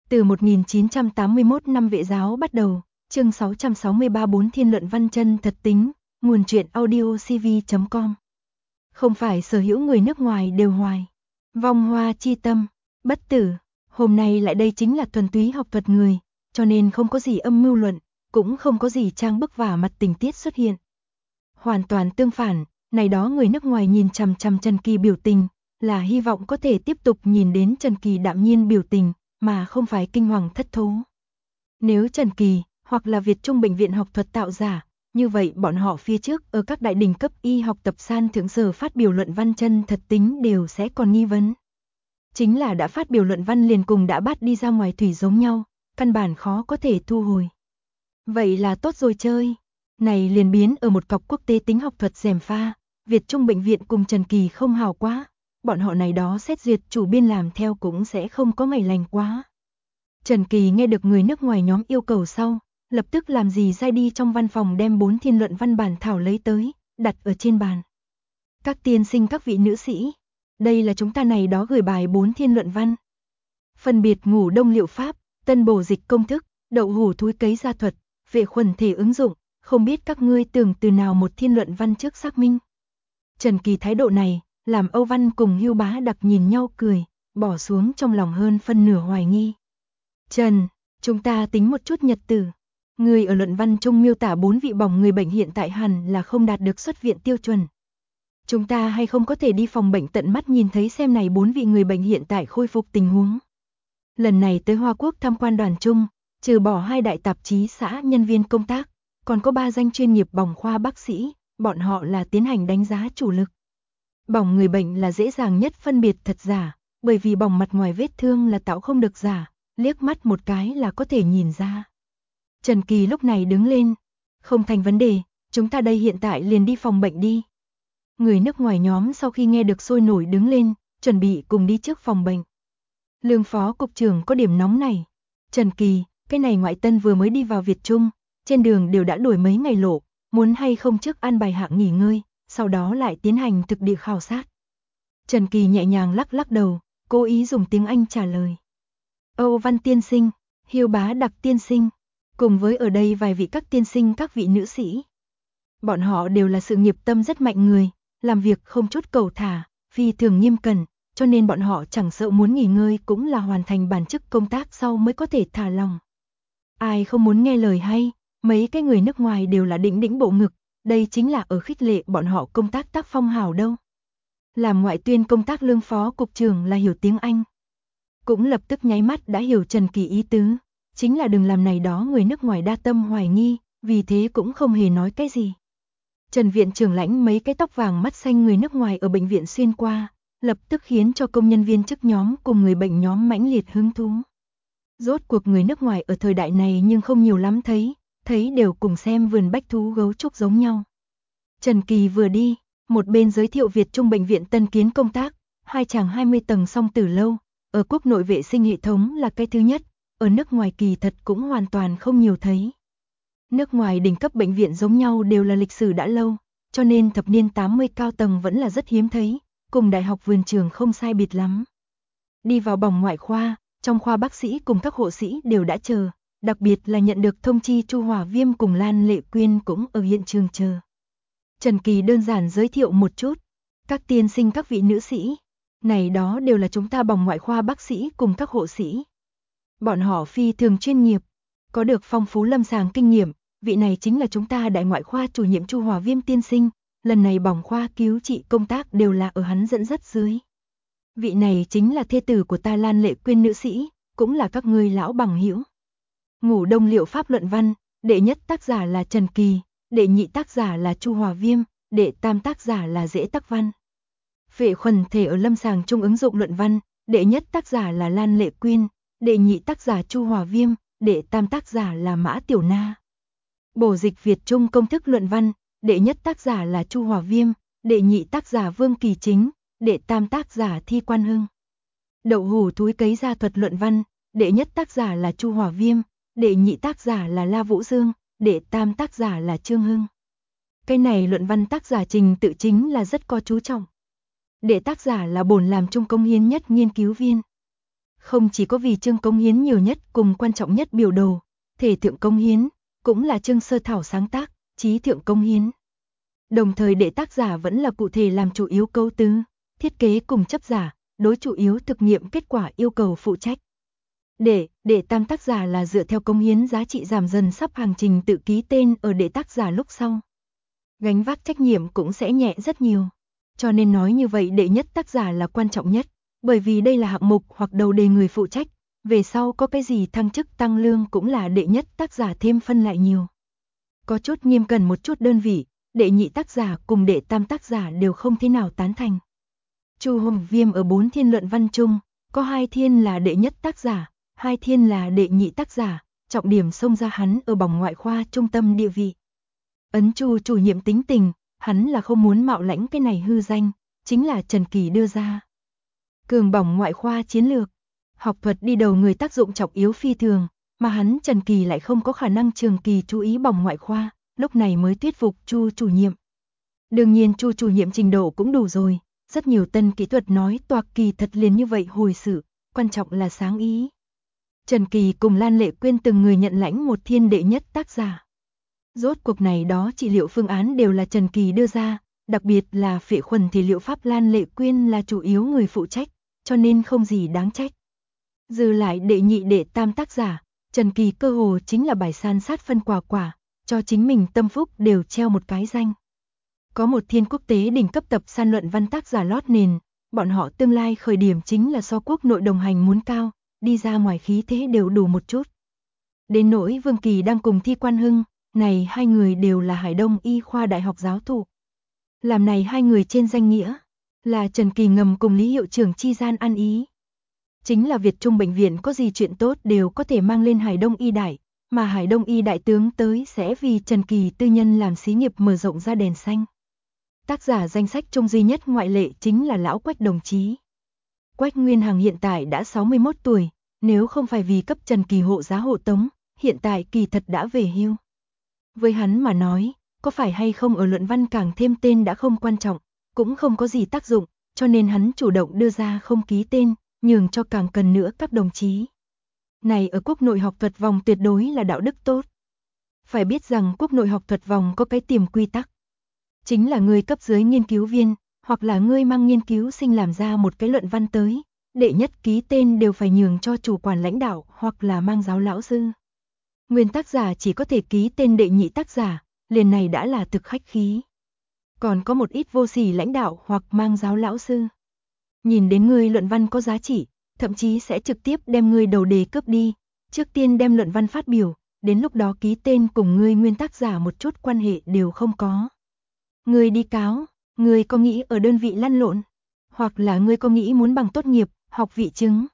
Từ 1981 năm Vệ giáo bắt đầu, chương 663 4 thiên luận văn chân thật tính, nguồn truyện audio cv.com. Không phải sở hữu người nước ngoài đều hoài vong hoa chi tâm, bất tử, hôm nay lại đây chính là thuần túy học thuật người, cho nên không có gì âm mưu luận, cũng không có gì trang bức vả mặt tình tiết xuất hiện. Hoàn toàn tương phản, này đó người nước ngoài nhìn chằm chằm Trần Kỳ biểu tình, là hy vọng có thể tiếp tục nhìn đến Trần Kỳ đạm nhiên biểu tình, mà không phải kinh hoàng thất thố. Nếu Trần Kỳ, hoặc là Việt Trung Bệnh viện học thuật tạo giả, như vậy bọn họ phía trước ở các đại đỉnh cấp y học tập san thượng sở phát biểu luận văn chân thật tính đều sẽ còn nghi vấn. Chính là đã phát biểu luận văn liền cùng đã bắt đi ra ngoài thủy giống nhau, căn bản khó có thể thu hồi. Vậy là tốt rồi chơi. Này liền biến ở một cọc quốc tế tính học thuật gièm pha, Việt Trung Bệnh viện cùng Trần Kỳ không hào quá, bọn họ này đó xét duyệt chủ biên làm theo cũng sẽ không có ngày lành quá. Trần Kỳ nghe được người nước ngoài nhóm yêu cầu sau, lập tức làm gì sai đi trong văn phòng đem 4 thiên luận văn bản thảo lấy tới, đặt ở trên bàn. Các tiên sinh các vị nữ sĩ, đây là chúng ta này đó gửi bài 4 thiên luận văn. Phân biệt ngủ đông liệu pháp, tân bổ dịch công thức, đậu hủ thúi cấy gia thuật, vệ khuẩn thể ứng dụng, không biết các ngươi tưởng từ nào một thiên luận văn trước xác minh. Trần Kỳ thái độ này, làm Âu Văn cùng Hưu Bá Đặc nhìn nhau cười, bỏ xuống trong lòng hơn phân nửa hoài nghi. Trần, chúng ta tính một chút nhật tử. Người ở luận văn chung miêu tả 4 vị bỏng người bệnh hiện tại hẳn là không đạt được xuất viện tiêu chuẩn. Chúng ta hay không có thể đi phòng bệnh tận mắt nhìn thấy xem này 4 vị người bệnh hiện tại khôi phục tình huống. Lần này tới Hoa Quốc tham quan đoàn chung, trừ bỏ 2 đại tạp chí xã nhân viên công tác, còn có 3 danh chuyên nghiệp bỏng khoa bác sĩ, bọn họ là tiến hành đánh giá chủ lực. Bỏng người bệnh là dễ dàng nhất phân biệt thật giả, bởi vì bỏng mặt ngoài vết thương là tạo không được giả, liếc mắt một cái là có thể nhìn ra. Trần Kỳ lúc này đứng lên, không thành vấn đề, chúng ta đây hiện tại liền đi phòng bệnh đi. Người nước ngoài nhóm sau khi nghe được sôi nổi đứng lên, chuẩn bị cùng đi trước phòng bệnh. Lương phó cục trưởng có điểm nóng này. Trần Kỳ, cái này ngoại tân vừa mới đi vào Việt Trung, trên đường đều đã đổi mấy ngày lộ, muốn hay không trước an bài hạng nghỉ ngơi, sau đó lại tiến hành thực địa khảo sát. Trần Kỳ nhẹ nhàng lắc lắc đầu, cố ý dùng tiếng Anh trả lời. Âu Văn tiên sinh, Hưu Bá Đặc tiên sinh, cùng với ở đây vài vị các tiên sinh các vị nữ sĩ. Bọn họ đều là sự nghiệp tâm rất mạnh người, làm việc không chút cầu thả, phi thường nghiêm cẩn, cho nên bọn họ chẳng sợ muốn nghỉ ngơi cũng là hoàn thành bản chức công tác sau mới có thể thả lòng. Ai không muốn nghe lời hay, mấy cái người nước ngoài đều là đĩnh đĩnh bộ ngực, đây chính là ở khích lệ bọn họ công tác tác phong hảo đâu. Làm ngoại tuyên công tác lương phó cục trưởng là hiểu tiếng Anh. Cũng lập tức nháy mắt đã hiểu Trần Kỳ ý tứ, chính là đừng làm này đó người nước ngoài đa tâm hoài nghi, vì thế cũng không hề nói cái gì. Trần viện trưởng lãnh mấy cái tóc vàng mắt xanh người nước ngoài ở bệnh viện xuyên qua, lập tức khiến cho công nhân viên chức nhóm cùng người bệnh nhóm mãnh liệt hứng thú. Rốt cuộc người nước ngoài ở thời đại này nhưng không nhiều lắm thấy đều cùng xem vườn bách thú gấu trúc giống nhau. Trần Kỳ vừa đi, một bên giới thiệu Việt Trung Bệnh viện tân kiến công tác, 2 tràng 20 tầng song tử lâu, ở quốc nội vệ sinh hệ thống là cái thứ nhất, ở nước ngoài kỳ thật cũng hoàn toàn không nhiều thấy. Nước ngoài đỉnh cấp bệnh viện giống nhau đều là lịch sử đã lâu, cho nên thập niên 80 cao tầng vẫn là rất hiếm thấy, cùng đại học vườn trường không sai biệt lắm. Đi vào bỏng ngoại khoa, trong khoa bác sĩ cùng các hộ sĩ đều đã chờ, đặc biệt là nhận được thông chi Chu Hòa Viêm cùng Lan Lệ Quyên cũng ở hiện trường chờ. Trần Kỳ đơn giản giới thiệu một chút, các tiên sinh các vị nữ sĩ, này đó đều là chúng ta bỏng ngoại khoa bác sĩ cùng các hộ sĩ. Bọn họ phi thường chuyên nghiệp, có được phong phú lâm sàng kinh nghiệm, vị này chính là chúng ta đại ngoại khoa chủ nhiệm Chu Hòa Viêm tiên sinh, lần này bỏng khoa cứu trị công tác đều là ở hắn dẫn dắt dưới. Vị này chính là thê tử của ta Lan Lệ Quyên nữ sĩ, cũng là các ngươi lão bằng hữu. Ngủ đông liệu pháp luận văn, đệ nhất tác giả là Trần Kỳ, đệ nhị tác giả là Chu Hòa Viêm, đệ tam tác giả là Dễ Tắc Văn. Vệ khuẩn thể ở lâm sàng trung ứng dụng luận văn, đệ nhất tác giả là Lan Lệ Quyên, đệ nhị tác giả Chu Hòa Viêm, đệ tam tác giả là Mã Tiểu Na. Bổ dịch Việt Trung công thức luận văn, đệ nhất tác giả là Chu Hòa Viêm, đệ nhị tác giả Vương Kỳ Chính, đệ tam tác giả Thi Quan Hưng. Đậu hủ thúi cấy gia thuật luận văn, đệ nhất tác giả là Chu Hòa Viêm, đệ nhị tác giả là La Vũ Dương, đệ tam tác giả là Trương Hưng. Cái này luận văn tác giả trình tự chính là rất có chú trọng. Đệ tác giả là bổn làm chung công hiến nhất nghiên cứu viên. Không chỉ có vì chương cống hiến nhiều nhất cùng quan trọng nhất biểu đồ, thể thượng cống hiến, cũng là chương sơ thảo sáng tác, chí thượng cống hiến. Đồng thời đệ tác giả vẫn là cụ thể làm chủ yếu câu tứ, thiết kế cùng chấp giả, đối chủ yếu thực nghiệm kết quả yêu cầu phụ trách. Đệ tam tác giả là dựa theo cống hiến giá trị giảm dần sắp hành trình tự ký tên ở đệ tác giả lúc sau. Gánh vác trách nhiệm cũng sẽ nhẹ rất nhiều. Cho nên nói như vậy đệ nhất tác giả là quan trọng nhất, bởi vì đây là hạng mục hoặc đầu đề người phụ trách, về sau có cái gì thăng chức tăng lương cũng là đệ nhất tác giả thêm phân lại nhiều. Có chút nghiêm cần một chút đơn vị, đệ nhị tác giả cùng đệ tam tác giả đều không thế nào tán thành. Chu Hồng Viêm ở 4 thiên luận văn chung, có 2 thiên là đệ nhất tác giả, 2 thiên là đệ nhị tác giả, trọng điểm xông ra hắn ở bỏng ngoại khoa trung tâm địa vị. Ấn Chu chủ nhiệm tính tình, hắn là không muốn mạo lãnh cái này hư danh, chính là Trần Kỳ đưa ra. Cường bỏng ngoại khoa chiến lược, học thuật đi đầu người tác dụng trọng yếu phi thường, mà hắn Trần Kỳ lại không có khả năng trường kỳ chú ý bỏng ngoại khoa, lúc này mới thuyết phục Chu chủ nhiệm. Đương nhiên Chu chủ nhiệm trình độ cũng đủ rồi, rất nhiều tân kỹ thuật nói toạc kỳ thật liền như vậy hồi sự, quan trọng là sáng ý. Trần Kỳ cùng Lan Lệ Quyên từng người nhận lãnh một thiên đệ nhất tác giả. Rốt cuộc này đó trị liệu phương án đều là Trần Kỳ đưa ra, đặc biệt là phệ khuẩn thì liệu pháp Lan Lệ Quyên là chủ yếu người phụ trách, cho nên không gì đáng trách. Dư lại đệ nhị đệ tam tác giả, Trần Kỳ cơ hồ chính là bài san sát phân quả, cho chính mình tâm phúc đều treo một cái danh. Có một thiên quốc tế đỉnh cấp tập san luận văn tác giả lót nền, bọn họ tương lai khởi điểm chính là so quốc nội đồng hành muốn cao, đi ra ngoài khí thế đều đủ một chút. Đến nỗi Vương Kỳ đang cùng Thi Quan Hưng, này 2 người đều là Hải Đông Y khoa đại học giáo thụ. Làm này 2 người trên danh nghĩa, là Trần Kỳ ngầm cùng Lý hiệu trưởng chi gian ăn ý. Chính là Việt Trung bệnh viện có gì chuyện tốt đều có thể mang lên Hải Đông Y đại, mà Hải Đông Y đại tướng tới sẽ vì Trần Kỳ tư nhân làm xí nghiệp mở rộng ra đèn xanh. Tác giả danh sách chung duy nhất ngoại lệ chính là lão Quách đồng chí. Quách Nguyên Hằng hiện tại đã 61 tuổi, nếu không phải vì cấp Trần Kỳ hộ giá hộ tống, hiện tại kỳ thật đã về hưu. Với hắn mà nói, có phải hay không ở luận văn càng thêm tên đã không quan trọng, cũng không có gì tác dụng, cho nên hắn chủ động đưa ra không ký tên, nhường cho càng cần nữa các đồng chí. Này ở quốc nội học thuật vòng tuyệt đối là đạo đức tốt. Phải biết rằng quốc nội học thuật vòng có cái tiềm quy tắc. Chính là người cấp dưới nghiên cứu viên, hoặc là người mang nghiên cứu sinh làm ra một cái luận văn tới, đệ nhất ký tên đều phải nhường cho chủ quản lãnh đạo hoặc là mang giáo lão sư. Nguyên tác giả chỉ có thể ký tên đệ nhị tác giả, liền này đã là thực khách khí. Còn có một ít vô sỉ lãnh đạo hoặc mang giáo lão sư. Nhìn đến người luận văn có giá trị, thậm chí sẽ trực tiếp đem người đầu đề cướp đi, trước tiên đem luận văn phát biểu, đến lúc đó ký tên cùng người nguyên tác giả một chút quan hệ đều không có. Người đi cáo, người có nghĩ ở đơn vị lăn lộn, hoặc là người có nghĩ muốn bằng tốt nghiệp, học vị chứng.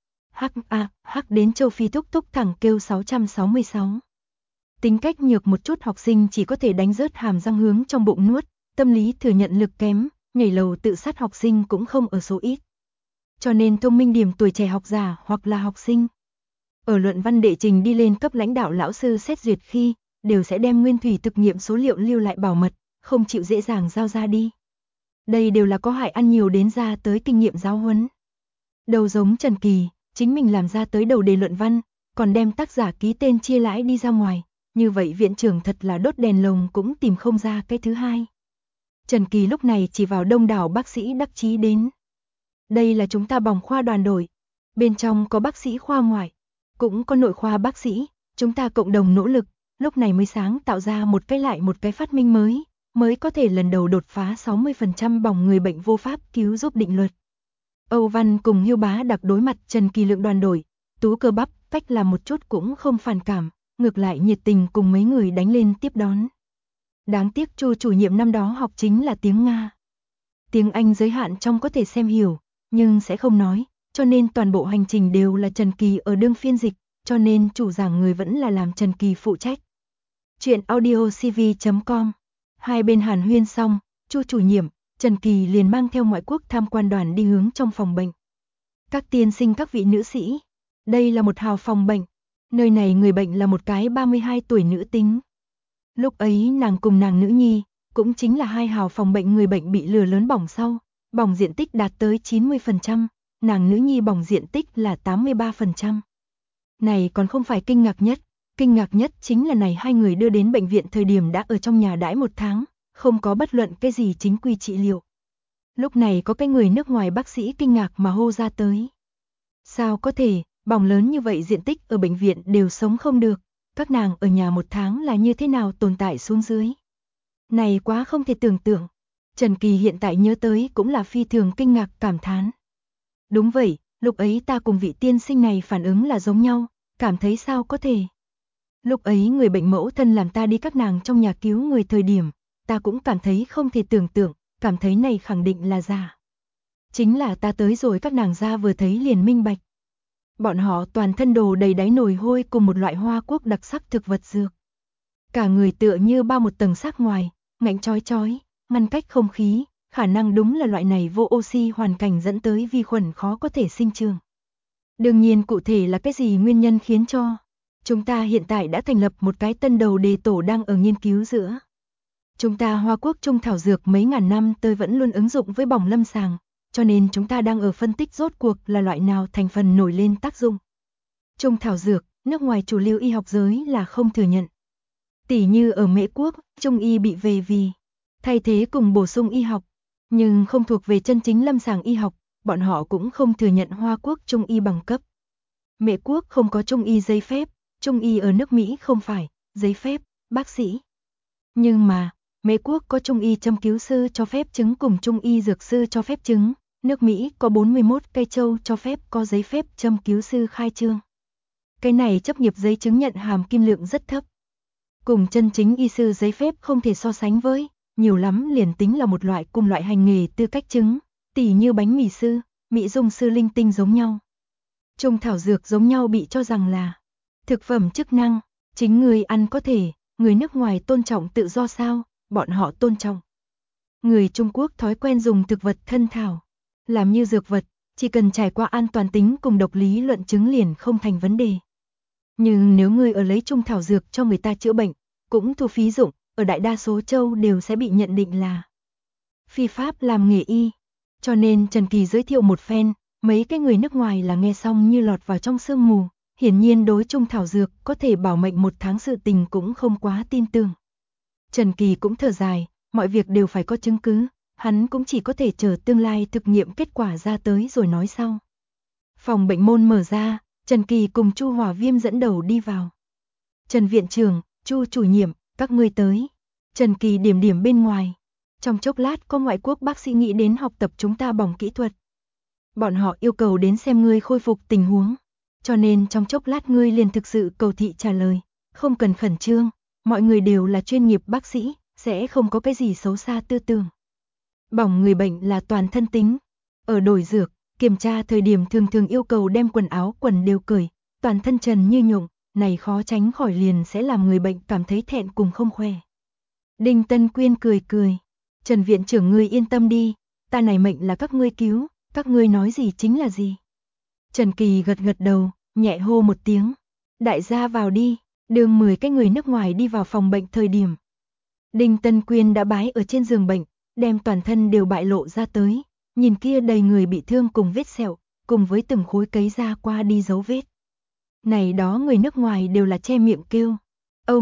Hắc đến châu Phi thúc thúc thẳng kêu 666. Tính cách nhược một chút học sinh chỉ có thể đánh rớt hàm răng hướng trong bụng nuốt, tâm lý thừa nhận lực kém, nhảy lầu tự sát học sinh cũng không ở số ít. Cho nên thông minh điểm tuổi trẻ học giả hoặc là học sinh. Ở luận văn đệ trình đi lên cấp lãnh đạo lão sư xét duyệt khi, đều sẽ đem nguyên thủy thực nghiệm số liệu lưu lại bảo mật, không chịu dễ dàng giao ra đi. Đây đều là có hại ăn nhiều đến ra tới kinh nghiệm giáo huấn. Đầu giống Trần Kỳ, chính mình làm ra tới đầu đề luận văn, còn đem tác giả ký tên chia lãi đi ra ngoài, như vậy viện trưởng thật là đốt đèn lồng cũng tìm không ra cái thứ hai. Trần Kỳ lúc này chỉ vào đông đảo bác sĩ đắc chí đến. Đây là chúng ta bỏng khoa đoàn đội, bên trong có bác sĩ khoa ngoại, cũng có nội khoa bác sĩ, chúng ta cộng đồng nỗ lực, lúc này mới sáng tạo ra một cái phát minh mới có thể lần đầu đột phá 60% bỏng người bệnh vô pháp cứu giúp định luật. Âu Văn cùng Hiêu Bá Đặc đối mặt Trần Kỳ lượng đoàn đội, Tú Cơ Bắp cách làm một chút cũng không phản cảm, ngược lại nhiệt tình cùng mấy người đánh lên tiếp đón. Đáng tiếc Chu chủ nhiệm năm đó học chính là tiếng Nga. Tiếng Anh giới hạn trong có thể xem hiểu, nhưng sẽ không nói, cho nên toàn bộ hành trình đều là Trần Kỳ ở đương phiên dịch, cho nên chủ giảng người vẫn là làm Trần Kỳ phụ trách. Chuyện audiocv.com. Hai bên hàn huyên xong, Chu chủ nhiệm, Trần Kỳ liền mang theo ngoại quốc tham quan đoàn đi hướng trong phòng bệnh. Các tiên sinh các vị nữ sĩ, đây là một hào phòng bệnh, nơi này người bệnh là một cái 32 tuổi nữ tính. Lúc ấy nàng cùng nàng nữ nhi, cũng chính là 2 hào phòng bệnh người bệnh bị lừa lớn bỏng sau, bỏng diện tích đạt tới 90%, nàng nữ nhi bỏng diện tích là 83%. Này còn không phải kinh ngạc nhất chính là này hai người đưa đến bệnh viện thời điểm đã ở trong nhà đãi 1 tháng, không có bất luận cái gì chính quy trị liệu. Lúc này có cái người nước ngoài bác sĩ kinh ngạc mà hô ra tới. Sao có thể, bỏng lớn như vậy diện tích ở bệnh viện đều sống không được, các nàng ở nhà 1 tháng là như thế nào tồn tại xuống dưới. Này quá không thể tưởng tượng. Trần Kỳ hiện tại nhớ tới cũng là phi thường kinh ngạc cảm thán. Đúng vậy, lúc ấy ta cùng vị tiên sinh này phản ứng là giống nhau, cảm thấy sao có thể. Lúc ấy người bệnh mẫu thân làm ta đi các nàng trong nhà cứu người thời điểm, ta cũng cảm thấy không thể tưởng tượng, cảm thấy này khẳng định là giả. Chính là ta tới rồi các nàng ra vừa thấy liền minh bạch. Bọn họ toàn thân đồ đầy đáy nồi hôi cùng một loại Hoa Quốc đặc sắc thực vật dược. Cả người tựa như bao một tầng xác ngoài, ngạnh chói, ngăn cách không khí, khả năng đúng là loại này vô oxy hoàn cảnh dẫn tới vi khuẩn khó có thể sinh trưởng. Đương nhiên cụ thể là cái gì nguyên nhân khiến cho. Chúng ta hiện tại đã thành lập một cái tân đầu đề tổ đang ở nghiên cứu giữa. Chúng ta Hoa Quốc trung thảo dược mấy ngàn năm tới vẫn luôn ứng dụng với bỏng lâm sàng, cho nên chúng ta đang ở phân tích rốt cuộc là loại nào thành phần nổi lên tác dụng. Trung thảo dược, nước ngoài chủ lưu y học giới là không thừa nhận. Tỉ như ở Mễ Quốc, Trung y bị về vì thay thế cùng bổ sung y học, nhưng không thuộc về chân chính lâm sàng y học, bọn họ cũng không thừa nhận Hoa Quốc Trung y bằng cấp. Mễ Quốc không có Trung y giấy phép, Trung y ở nước Mỹ không phải giấy phép, bác sĩ. Nhưng mà, Mễ Quốc có Trung y châm cứu sư cho phép chứng cùng Trung y dược sư cho phép chứng, nước Mỹ có 41 cây châu cho phép có giấy phép châm cứu sư khai trương. Cái này chấp nghiệp giấy chứng nhận hàm kim lượng rất thấp. Cùng chân chính y sư giấy phép không thể so sánh với, nhiều lắm liền tính là một loại cùng loại hành nghề tư cách chứng, tỉ như bánh mì sư, mỹ dung sư linh tinh giống nhau. Trung thảo dược giống nhau bị cho rằng là thực phẩm chức năng, chính người ăn có thể, người nước ngoài tôn trọng tự do sao, bọn họ tôn trọng. Người Trung Quốc thói quen dùng thực vật thân thảo, làm như dược vật, chỉ cần trải qua an toàn tính cùng độc lý luận chứng liền không thành vấn đề. Nhưng nếu người ở lấy trung thảo dược cho người ta chữa bệnh, cũng thu phí dụng, ở đại đa số châu đều sẽ bị nhận định là phi pháp làm nghề y. Cho nên Trần Kỳ giới thiệu một phen, mấy cái người nước ngoài là nghe xong như lọt vào trong sương mù, hiển nhiên đối trung thảo dược có thể bảo mệnh 1 tháng sự tình cũng không quá tin tưởng. Trần Kỳ cũng thở dài, mọi việc đều phải có chứng cứ, hắn cũng chỉ có thể chờ tương lai thực nghiệm kết quả ra tới rồi nói sau. Phòng bệnh môn mở ra, Trần Kỳ cùng Chu Hòa Viêm dẫn đầu đi vào. Trần viện trưởng, Chu chủ nhiệm, các ngươi tới. Trần Kỳ điểm điểm bên ngoài. Trong chốc lát có ngoại quốc bác sĩ nghĩ đến học tập chúng ta bỏng kỹ thuật. Bọn họ yêu cầu đến xem ngươi khôi phục tình huống. Cho nên trong chốc lát ngươi liền thực sự cầu thị trả lời. Không cần khẩn trương, mọi người đều là chuyên nghiệp bác sĩ, sẽ không có cái gì xấu xa tư tưởng. Bỏng người bệnh là toàn thân tính. Ở đổi dược, kiểm tra thời điểm thường yêu cầu đem quần áo quần đều cởi, toàn thân trần như nhộng, này khó tránh khỏi liền sẽ làm người bệnh cảm thấy thẹn cùng không khoe. Đinh Tân Quyên cười. Trần viện trưởng ngươi yên tâm đi, ta này mệnh là các ngươi cứu, các ngươi nói gì chính là gì. Trần Kỳ gật đầu, nhẹ hô một tiếng. Đại gia vào đi, đường 10 cái người nước ngoài đi vào phòng bệnh thời điểm. Đinh Tân Quyên đã bái ở trên giường bệnh, đem toàn thân đều bại lộ ra tới, nhìn kia đầy người bị thương cùng vết sẹo, cùng với từng khối cấy ra qua đi dấu vết. Này đó người nước ngoài đều là che miệng kêu. Oh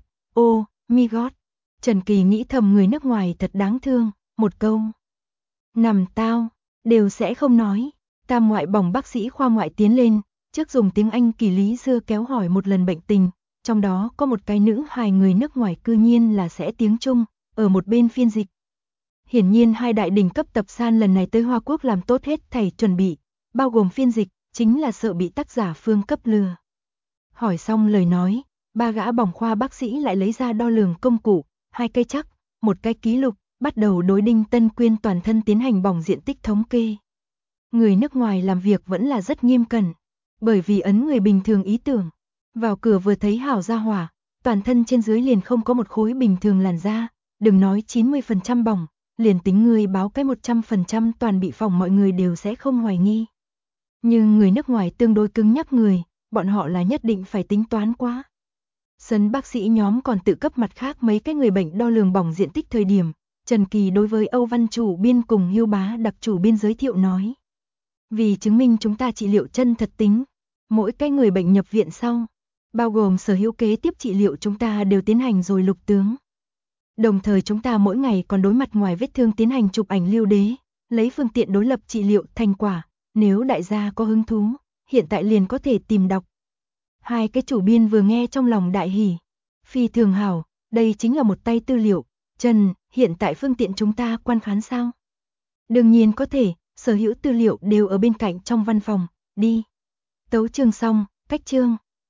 my god. Trần Kỳ nghĩ thầm người nước ngoài thật đáng thương, một câu. Nằm tao, đều sẽ không nói. Tam ngoại bỏng bác sĩ khoa ngoại tiến lên, trước dùng tiếng Anh Kỳ Lý Dưa kéo hỏi một lần bệnh tình, trong đó có một cái nữ hài người nước ngoài cư nhiên là sẽ tiếng Trung, ở một bên phiên dịch. Hiển nhiên hai đại đỉnh cấp tập san lần này tới Hoa Quốc làm tốt hết thảy chuẩn bị, bao gồm phiên dịch, chính là sợ bị tác giả phương cấp lừa. Hỏi xong lời nói, 3 gã bỏng khoa bác sĩ lại lấy ra đo lường công cụ, 2 cây chắc, 1 cái ký lục, bắt đầu đối Đinh Tân Quyên toàn thân tiến hành bỏng diện tích thống kê. Người nước ngoài làm việc vẫn là rất nghiêm cẩn, bởi vì ấn người bình thường ý tưởng. Vào cửa vừa thấy hảo gia hỏa, toàn thân trên dưới liền không có một khối bình thường làn da, đừng nói 90% bỏng, liền tính người báo cái 100% toàn bị phỏng mọi người đều sẽ không hoài nghi. Nhưng người nước ngoài tương đối cứng nhắc người, bọn họ là nhất định phải tính toán quá. Sấn bác sĩ nhóm còn tự cấp mặt khác mấy cái người bệnh đo lường bỏng diện tích thời điểm, Trần Kỳ đối với Âu Văn chủ biên cùng Hưu Bá đặc chủ biên giới thiệu nói. Vì chứng minh chúng ta trị liệu chân thật tính, mỗi cái người bệnh nhập viện sau, bao gồm sở hữu kế tiếp trị liệu chúng ta đều tiến hành rồi lục tướng. Đồng thời chúng ta mỗi ngày còn đối mặt ngoài vết thương tiến hành chụp ảnh lưu đế, lấy phương tiện đối lập trị liệu thành quả, nếu đại gia có hứng thú, hiện tại liền có thể tìm đọc. Hai cái chủ biên vừa nghe trong lòng đại hỉ. Phi thường hảo, đây chính là một tay tư liệu. Trần, hiện tại phương tiện chúng ta quan khán sao? Đương nhiên có thể, sở hữu tư liệu đều ở bên cạnh trong văn phòng, đi. Tấu chương xong, cách chương.